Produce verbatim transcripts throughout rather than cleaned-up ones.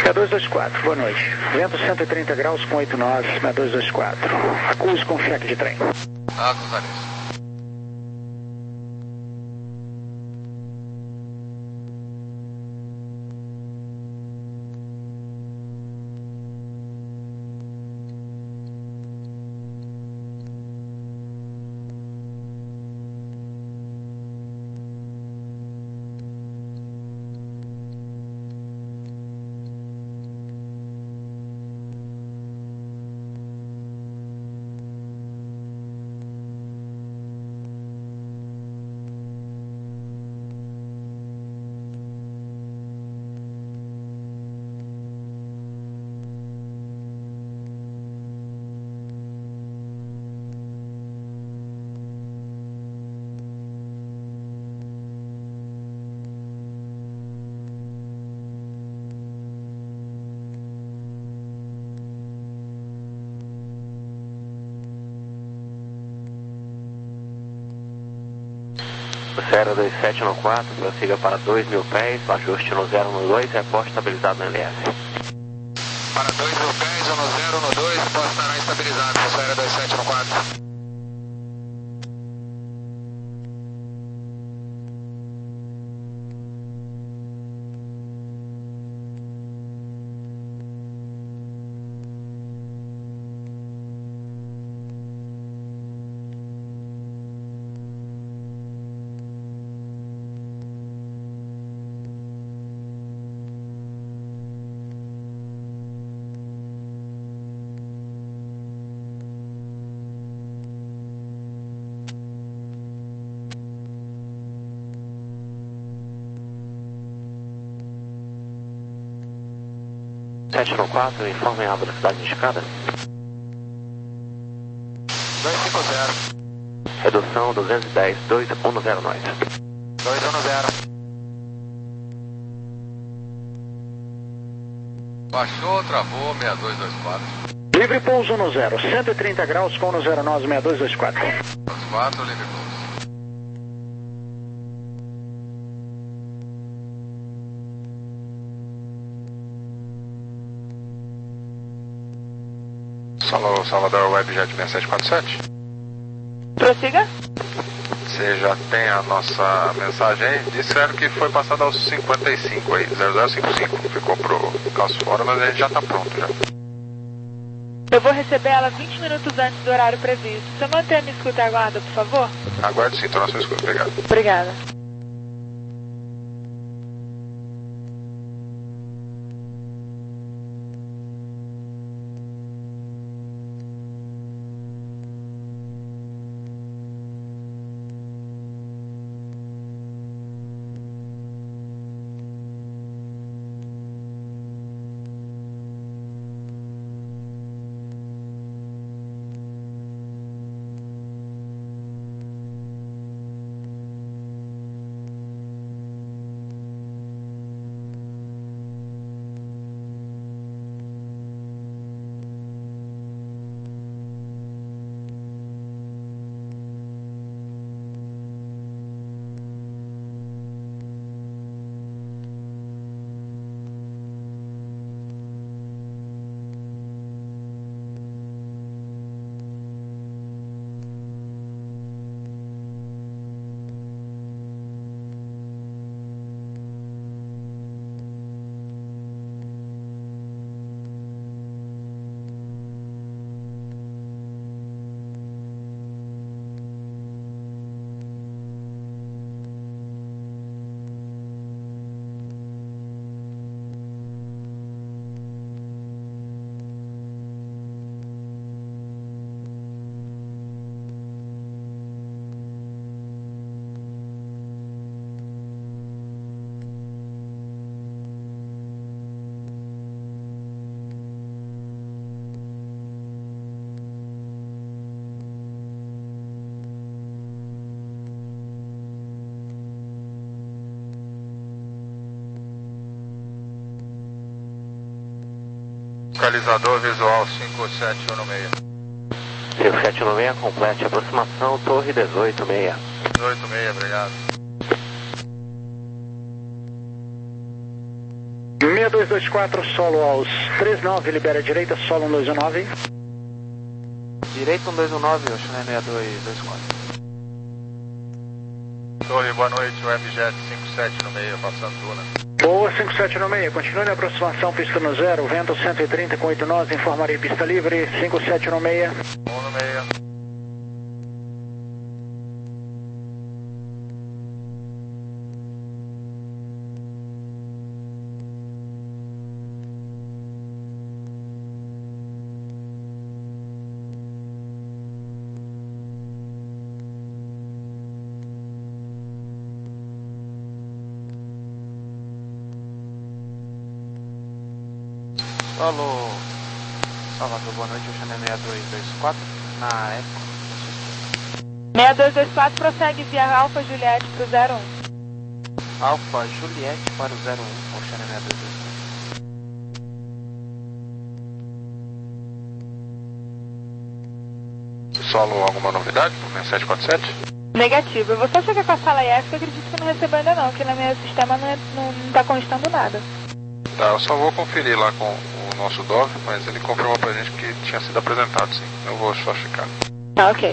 seis dois dois quatro, boa noite. Vento cento e trinta graus com oito nós, seis dois dois quatro. Acuse com cheque de trem. Acusar isso. zero dois sete no quatro, prossiga para dois mil pés, ajuste no zero no dois, reposte estabilizado no L S. Para dois mil pés ou no zero no dois, pode estar estabilizado, zero dois sete no quatro. sete no quatro, informe a velocidade indicada. dois cinco zero. Redução duzentos e dez, dois um zero nós. dois um zero. Baixou, travou, seis dois dois quatro. Livre pouso no zero, cento e trinta graus com no zero nós, seis dois dois quatro. dois quatro, livre pouso. Alô, Salvador Webjet seis sete quatro sete. Prossiga. Você já tem a nossa mensagem aí? Disseram que foi passada aos cinquenta e cinco aí, zero zero cinco cinco. Ficou pro calço fora, mas a gente já tá pronto já. Eu vou receber ela vinte minutos antes do horário previsto. Você mantém a minha escuta e aguarda, por favor? Aguarde sim, tô na sua escuta. Obrigado. Obrigada. Localizador visual cinco sete um seis. cinco sete um seis, complete aproximação, torre dezoito seis. dezoito seis, obrigado. seis dois dois quatro, solo aos três nove, libera a direita, solo um dois um nove. Direito um dois um nove, Ocean seis dois dois quatro. Torre, boa noite, o M Jet cinco sete no meio, passando Duna. Boa, cinco sete no meio, continue na aproximação, pista no zero, vento cento e trinta com oito nós, informaria pista livre, cinco sete no meio. um no meio. Alô, Salvador, boa noite, Ocean seis dois dois quatro, na Eco. seis dois dois quatro prossegue via Alfa Juliette para o zero um. Alfa Juliette para o zero um, Ocean seis dois dois quatro. Solo, alguma novidade pro seis sete quatro sete? Negativo. Você acha que é com a sala I F, que eu acredito que não recebeu ainda não, que no meu sistema não, é, não, não tá constando nada. Tá, eu só vou conferir lá com o nosso Dove, mas ele confirmou pra gente que tinha sido apresentado, sim. Eu vou só checar. Tá, ok.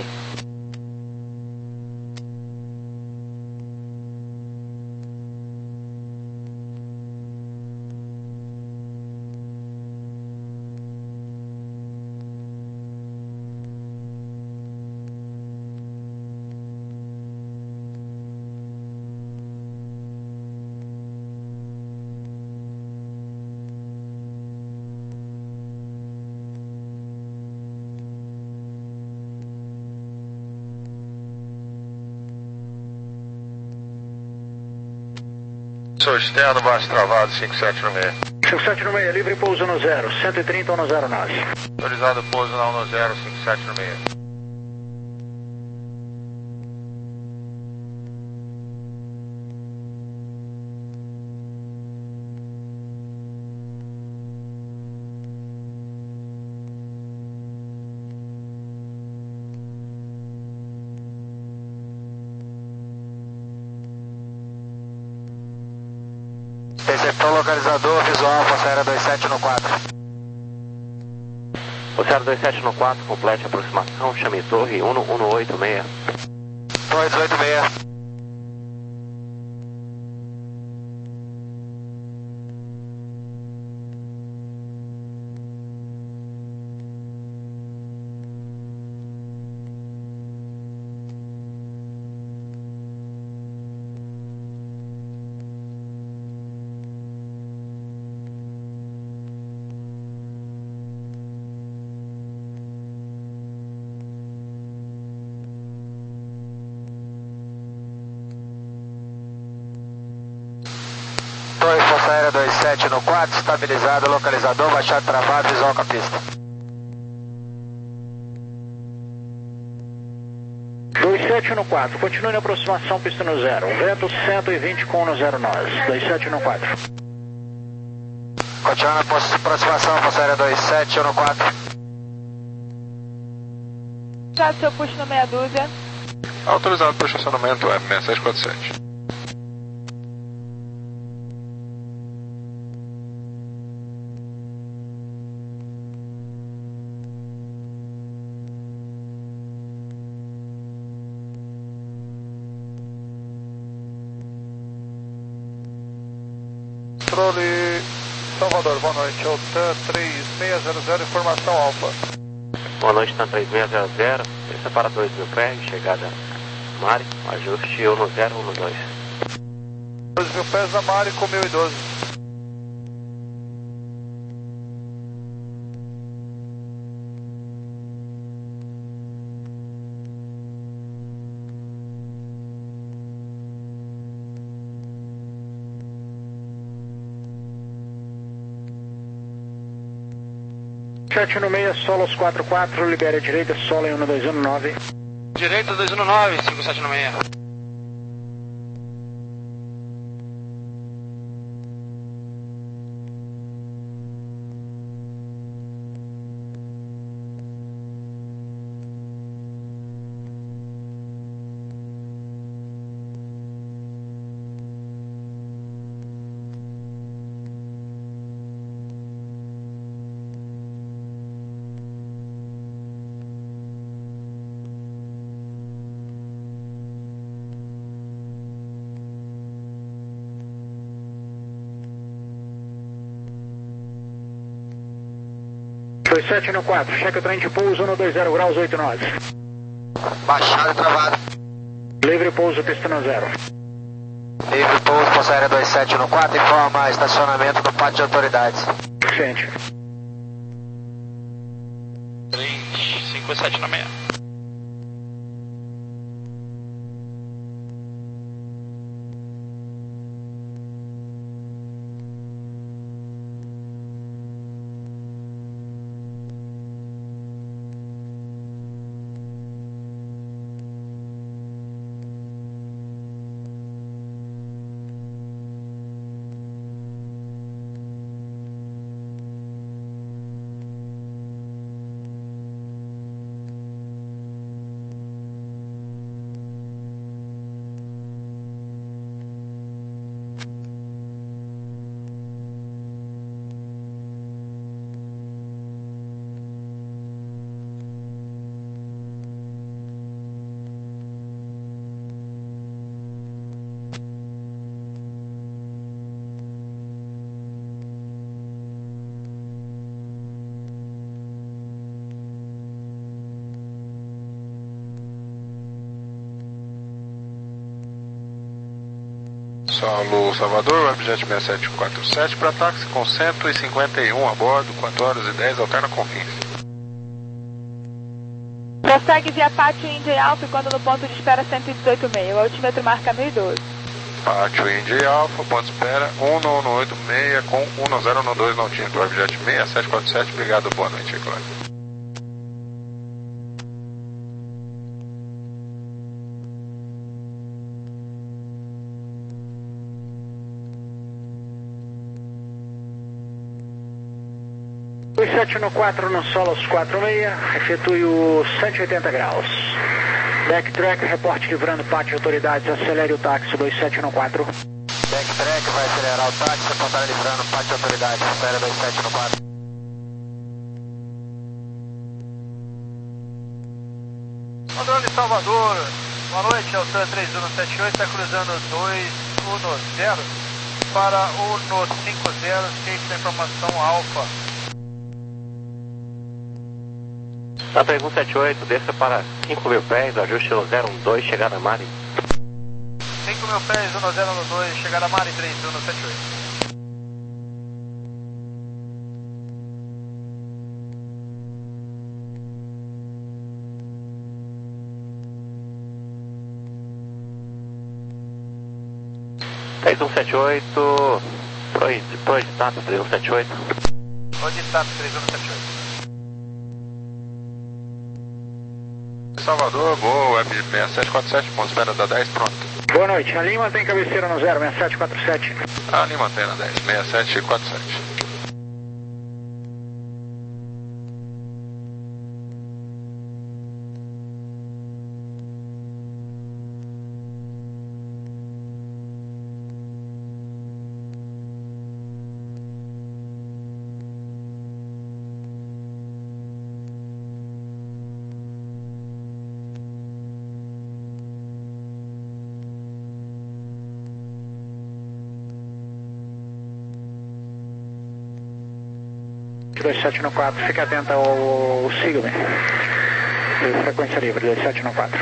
Sou externo, baixo travado, cinco sete no meio. cinco sete no meio, livre pouso no zero, cento e trinta ou no zero nove. Autorizado pouso na um no zero, cinco sete no meio. Receptor localizador, visual, Alfa Sierra dois sete no quatro. Oceano dois sete no quatro, complete a aproximação, chame torre um um oito seis. Torre dezoito seis. Torre Força Aérea dois sete no quatro, estabilizado, localizador, baixado travado, visual com a pista. dois sete no quatro, continue na aproximação, pista no zero, vento cento e vinte com no zero nós, dois sete no quatro. Continua na aproximação, Força Aérea dois sete no quatro. Já seu push no meia dúzia. Autorizado para estacionamento é seis sete quatro sete. Controle Salvador, boa noite, o TAM três seis zero zero, informação alfa. Boa noite, TAM três seis zero zero, esse é para dois mil pés, chegada Mari, ajuste um no zero, um no dois. dois mil pés na Mari com mil e doze. sete no meio, solo aos quatro quatro, libera a direita, solo em um dois um nove. Direita dois um nove, cinco sete no meio. dois sete no quatro, cheque o trem de pouso no dois zero graus oito nove. Baixado e travado. Livre pouso, pista no zero. Livre pouso, Força Aérea dois sete no quatro, informa estacionamento no pátio de autoridades. Suficiente. três cinco sete na meia. Solo Salvador, Webjet seis sete quatro sete para táxi com cento e cinquenta e um a bordo, quatro horas e dez, alterna confins. Prossegue via Pátio India Alfa quando no ponto de espera cento e dezoito vírgula seis. O altímetro marca mil e doze. Pátio India Alfa, ponto de espera um nove oito seis com um zero um dois no altímetro. Webjet seis sete quatro sete, obrigado, boa noite, claro. dois sete no quatro no Solos quatro seis, efetue o cento e oitenta graus. Backtrack, reporte livrando pátio autoridades, acelere o táxi dois sete no quatro. Backtrack vai acelerar o táxi, reportar livrando pátio autoridades, espera dois sete no quatro. Controle Salvador, boa noite, altura três um sete oito, está cruzando dois um zero para um cinco zero, skate da informação Alfa. Na três um sete oito, desça para cinco mil pés, ajuste no zero um dois, chegada a Mari. cinco mil pés, um zero um dois, chegada a Mari, três um sete oito. três um sete oito, Pro status três um sete oito. Onde está três um sete oito? Salvador, boa, Web seis sete quatro sete, ponto de espera da dez, pronto. Boa noite, a linha mantém cabeceira no zero, seis sete quatro sete. A linha mantém na dez, seis sete quatro sete. dois sete no quatro, fique atento ao, ao siga-me. Frequência livre, dois sete no quatro.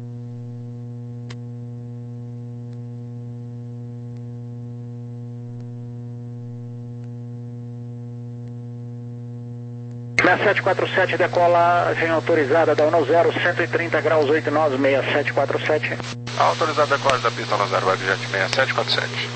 seis sete quatro sete, decolagem autorizada da um zero, cento e trinta graus oito nove, seis sete quatro sete. Autorizada a decolagem da pista no zero, Webjet seis sete quatro sete.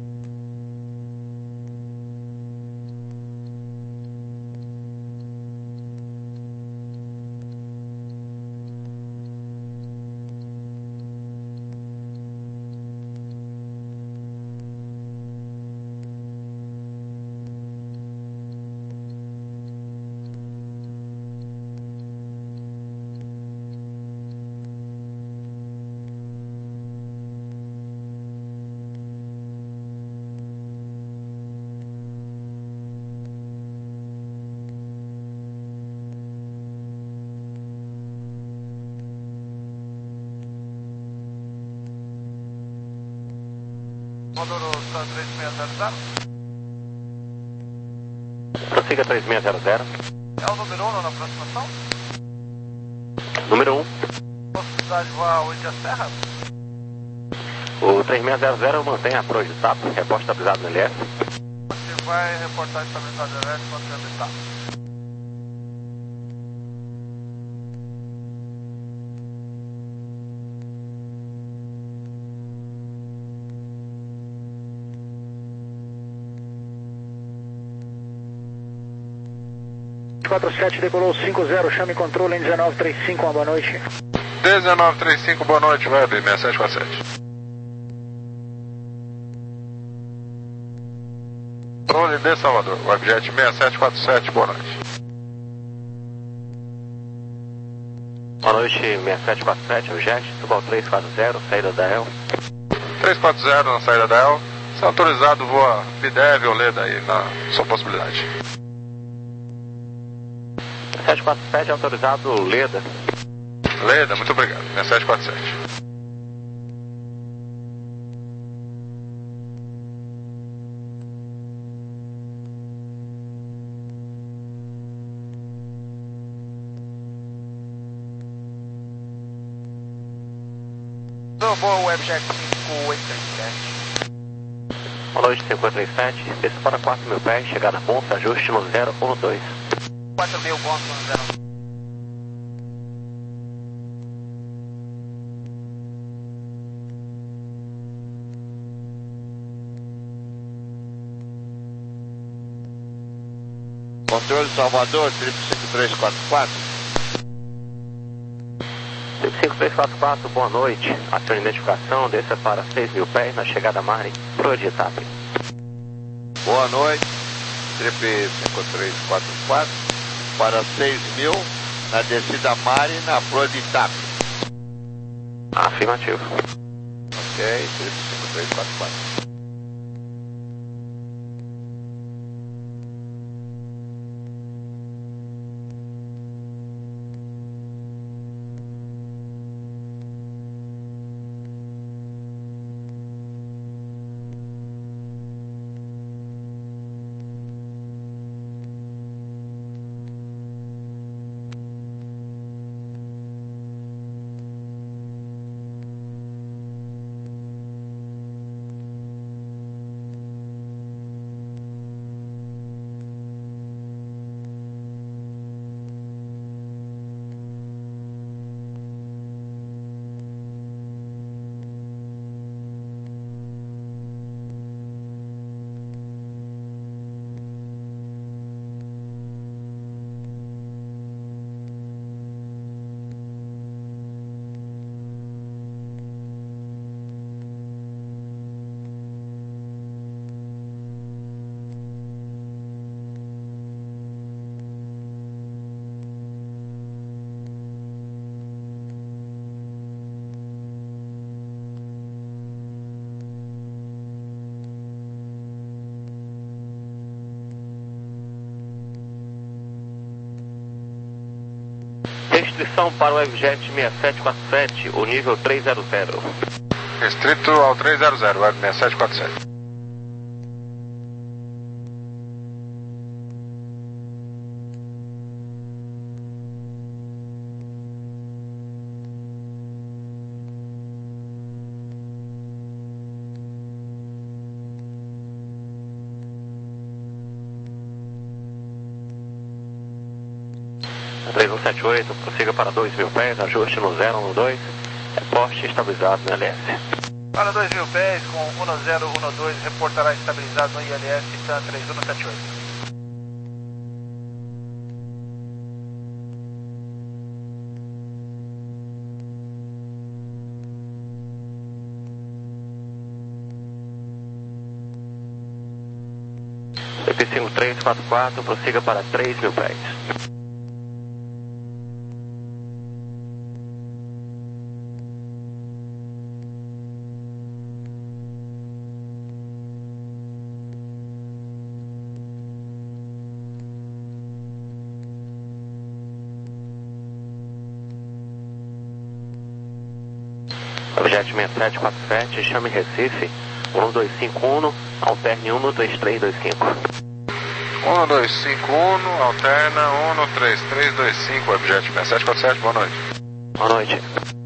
Módulo três seis zero zero. Prossiga três seis zero zero. É o número um na aproximação? Número um. Possibilidade de voar hoje a serra? O três seis zero zero mantém a proa de T A P, reporte estabilizado no L S. Você vai reportar estabilidade no L S quando você está. quatro sete decolou cinco zero, chame controle em dezenove trinta e cinco, uma boa noite. dezenove trinta e cinco, boa noite, web seis sete quatro sete. Controle de Salvador, Webjet seis sete quatro sete, boa noite. Boa noite, seis sete quatro sete, o Jet, Subal três quatro zero, saída da E L. três quatro zero na saída da E L. Se autorizado, voa Bidev ou Leda aí na sua possibilidade. sete quatro sete autorizado Leda. Leda, muito obrigado. seis sete quatro sete. Boa, Webjet cinco oito três sete. Boa noite, cinco oito três sete, desça para quatro mil pés, chegada Bonsa, ajuste no zero um dois. quatro mil, Bonsa no zero. Controle Salvador, triplo cinco três quatro quatro. triplo cinco três quatro quatro, boa noite. Acione identificação, desça para seis mil pés, na chegada Mari, proa de T A P. Boa noite, triplo cinco três quatro quatro, para seis mil, na descida Mari, na proa de T A P. Afirmativo. Ok, triplo cinco três quatro quatro. Restrição para o Webjet seis sete quatro sete, o nível trezentos. Restrito ao trezentos, Web seis sete quatro sete. três um sete oito, prossiga para dois mil pés, ajuste no zero um dois, reporte estabilizado no I L S. Para dois mil pés, com um zero um dois, reportará estabilizado no I L S, TAM três um sete oito. C P cinco três quatro quatro, prossiga para três mil pés. Objeto seis sete quatro sete, chame Recife, um dois cinco um, alterne um no três três dois cinco. um dois cinco um, alterna um três três dois cinco, Webjet seis sete quatro sete, boa noite. Boa noite.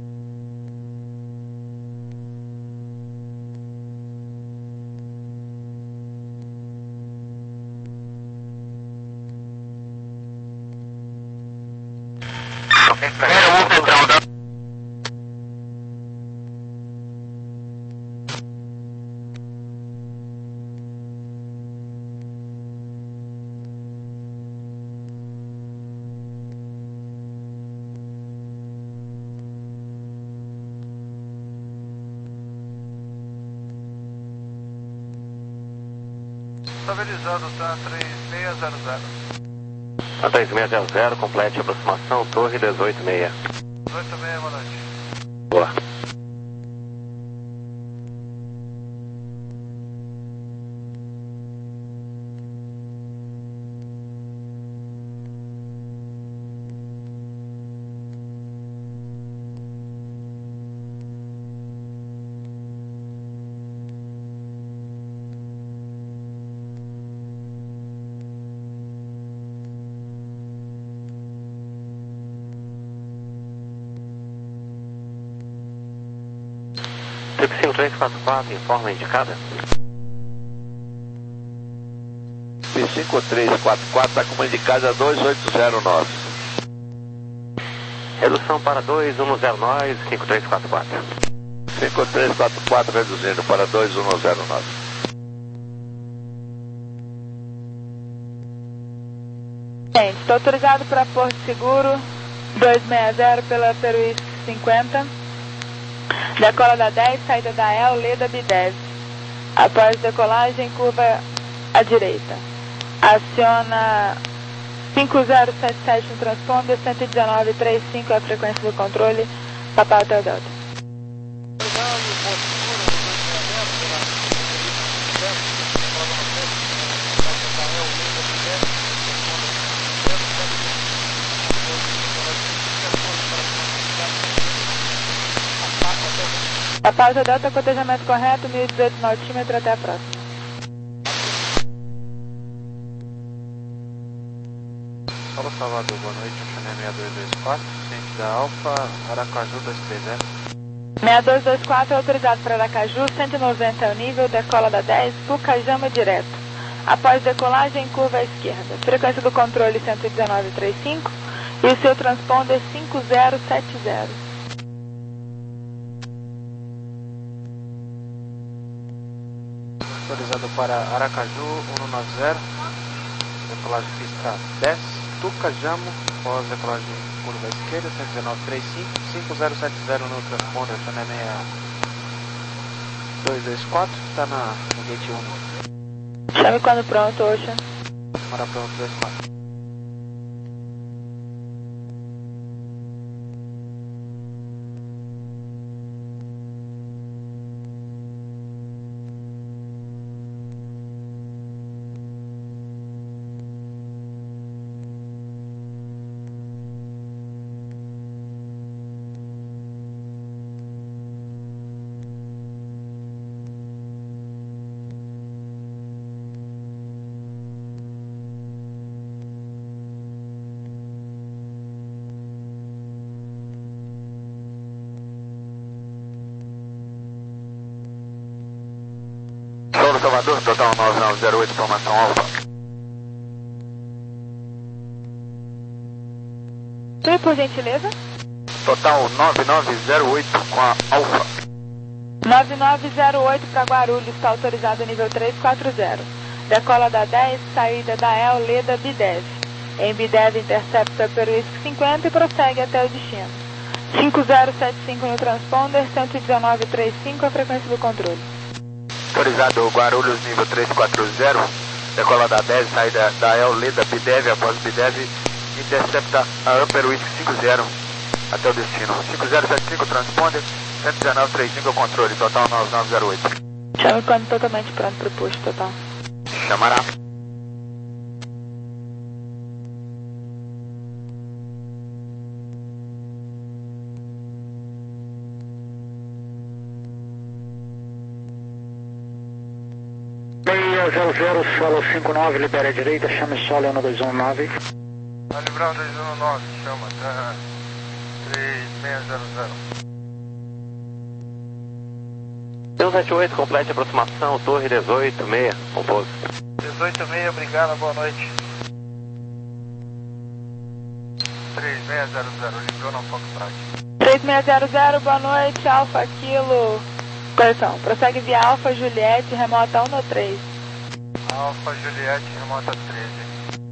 Estabilizado, tá? três seis zero zero. A três seis zero zero, complete a aproximação, torre dezoito seis. dezoito seis, boa noite. Boa. Trip cinco três quatro quatro, informa indicada. P cinco três quatro quatro está com uma indicada dois oito zero nove. Redução para dois um zero nove, cinco três quatro quatro. cinco três quatro quatro reduzindo para dois um zero nove. Gente, estou autorizado para Porto Seguro dois seis zero pela Peruís cinquenta. Decola da dez, saída da E L, Leda Bidev. Após decolagem, curva à direita. Aciona cinco zero sete sete no transponder, cento e dezenove trinta e cinco é a frequência do controle, Papai Hotel Delta. Papai Hotel Delta, cotejamento correto, mil e dezoito nautímetro, até a próxima. Paulo Salvador, boa noite, Chané seis dois dois quatro, ciente da Alfa, Aracaju dois três zero. seis dois dois quatro é autorizado para Aracaju, cento e noventa é o nível, decola da dez, Pucajama direto. Após decolagem, curva à esquerda. Frequência do controle cento e dezenove trinta e cinco e o seu transponder cinco zero sete zero. Autorizado para Aracaju cento e noventa, decolagem pista dez, Tucajamo, pós decolagem curva à esquerda, cento e dezenove trinta e cinco, cinco zero sete zero no transponder, Chané seis dois dois quatro, está na no gate um. Chame quando pronto, Ocean. Para pronto, dois quatro. Salvador, total nove nove zero oito, formação Alfa. Tudo por gentileza? Total nove nove zero oito com a Alfa. nove nove zero oito para Guarulhos, está autorizado nível três quatro zero. Decola da dez, saída da E L, Leda Bidev. Em Bidev, intercepta Peruís cinquenta e prossegue até o destino. cinco zero sete cinco no transponder, cento e dezenove trinta e cinco a frequência do controle. Autorizado Guarulhos nível três quatro zero, decola da dez, saída da E L, Leda Bidev, após Bidev, intercepta a Upper Whisky cinco zero até o destino. cinco zero sete cinco transponder, cento e dezenove trinta e cinco controle, total nove nove zero oito. Chame quando totalmente pronto para o push total. Chamará. zero zero zero, solo cinco nove, libera a direita, chame solo um dois um nove. Tá livrando dois um nove, chama, tá três seis zero zero. um sete oito, complete a aproximação, torre dezoito seis, compouso. dezoito seis, obrigado, boa noite. três seis zero zero, livrou na Foxtrot. três seis zero zero, boa noite, Alfa Kilo. Correção, prossegue via Alfa Juliette, remota um no três. Alfa Juliette, remota treze.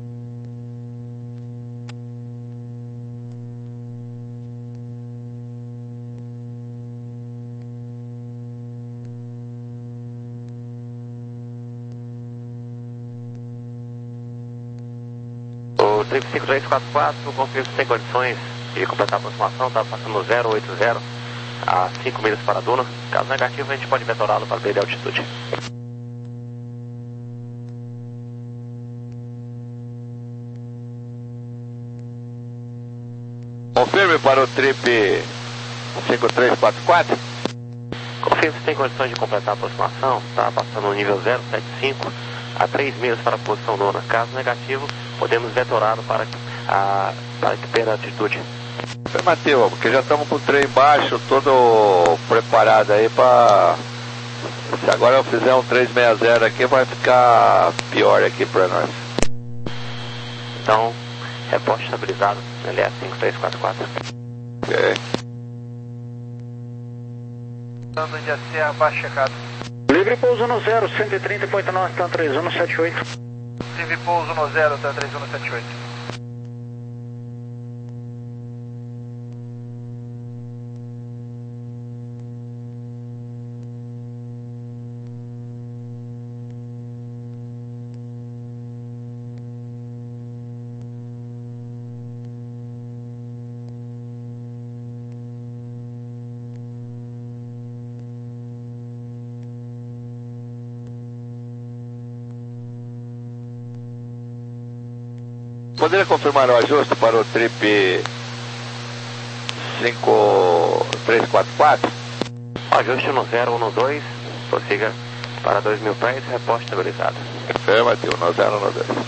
O triplo cinco três quatro quatro, confirmo sem condições de completar a aproximação, está passando no zero oito zero a cinco milhas para a Duna. Caso negativo, a gente pode vetorá-lo para perder a altitude. Confirme para o trip cinco três quatro quatro. Confirmo se tem condições de completar a aproximação, está passando no nível zero sete cinco a três milhas para a posição Duna. Caso negativo, podemos vetorá-lo para, a, para que perda a altitude. Afirmativo, porque já estamos com o trem baixo, todo preparado aí para... Se agora eu fizer um três seis zero aqui, vai ficar pior aqui para nós. Então, reporte estabilizado, L S cinco três quatro quatro. Ok. Dando de A C abaixo checado. Livre pouso no zero, cento e trinta ponto nove, tá três um sete oito. Livre pouso no zero, tá três um sete oito. Poderia confirmar o ajuste para o trip cinco três quatro quatro? Ajuste no zero um dois, prossiga para dois mil pés, reporte estabilizado. Afirmativo, no zero um dois.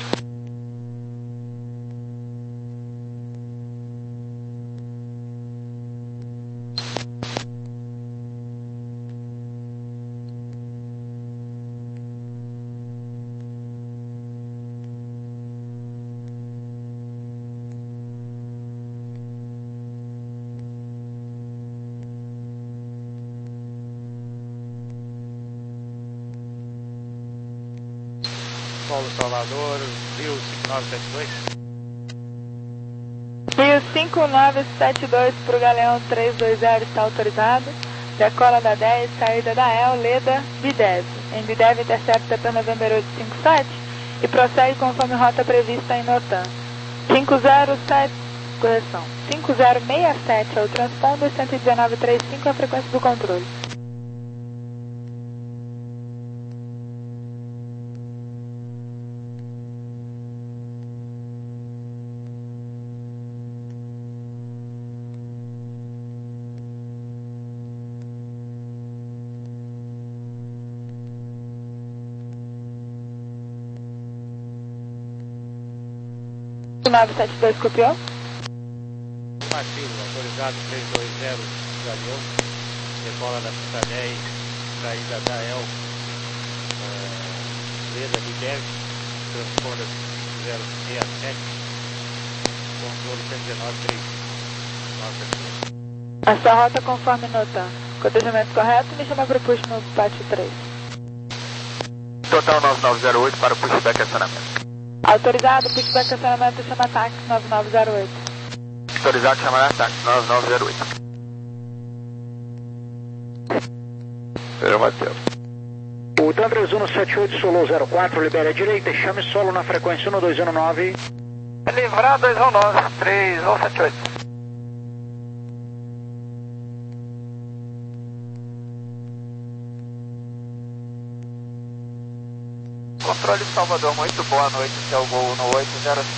Paulo Salvador, Rio cinco nove sete dois. Rio cinco nove sete dois para o Galeão três dois zero, está autorizado. Decola da dez, saída da E L, Leda, Bidev. Em Bidev intercepta para November oito cinco sete e prossegue conforme rota prevista em Notan. cinco zero sete, correção, cinco zero seis sete é o transponder, cento e dezenove ponto trinta e cinco é a frequência do controle. nove sete dois, copiou? Afirmativo, autorizado três dois zero, Galeão. Decola da pista dez, saída da E L, uh, Leda Bidev, transponder cinco zero seis sete, controle cento e dezenove ponto trinta e cinco. Essa rota conforme Notan. Cotejamento correto, me chama para o push no pátio três. Total nove nove zero oito para o pushback acionamento. Autorizado, pushback acionamento, chama táxi nove nove zero oito. Autorizado chamar táxi nove nove zero oito. Afirmativo. O TAM três um sete oito, Solo zero quatro, libere a direita e chame solo na frequência um dois um nove. Livrar dois um nove, três um sete oito. Controle Salvador, muito boa noite, seu Gol no oito zero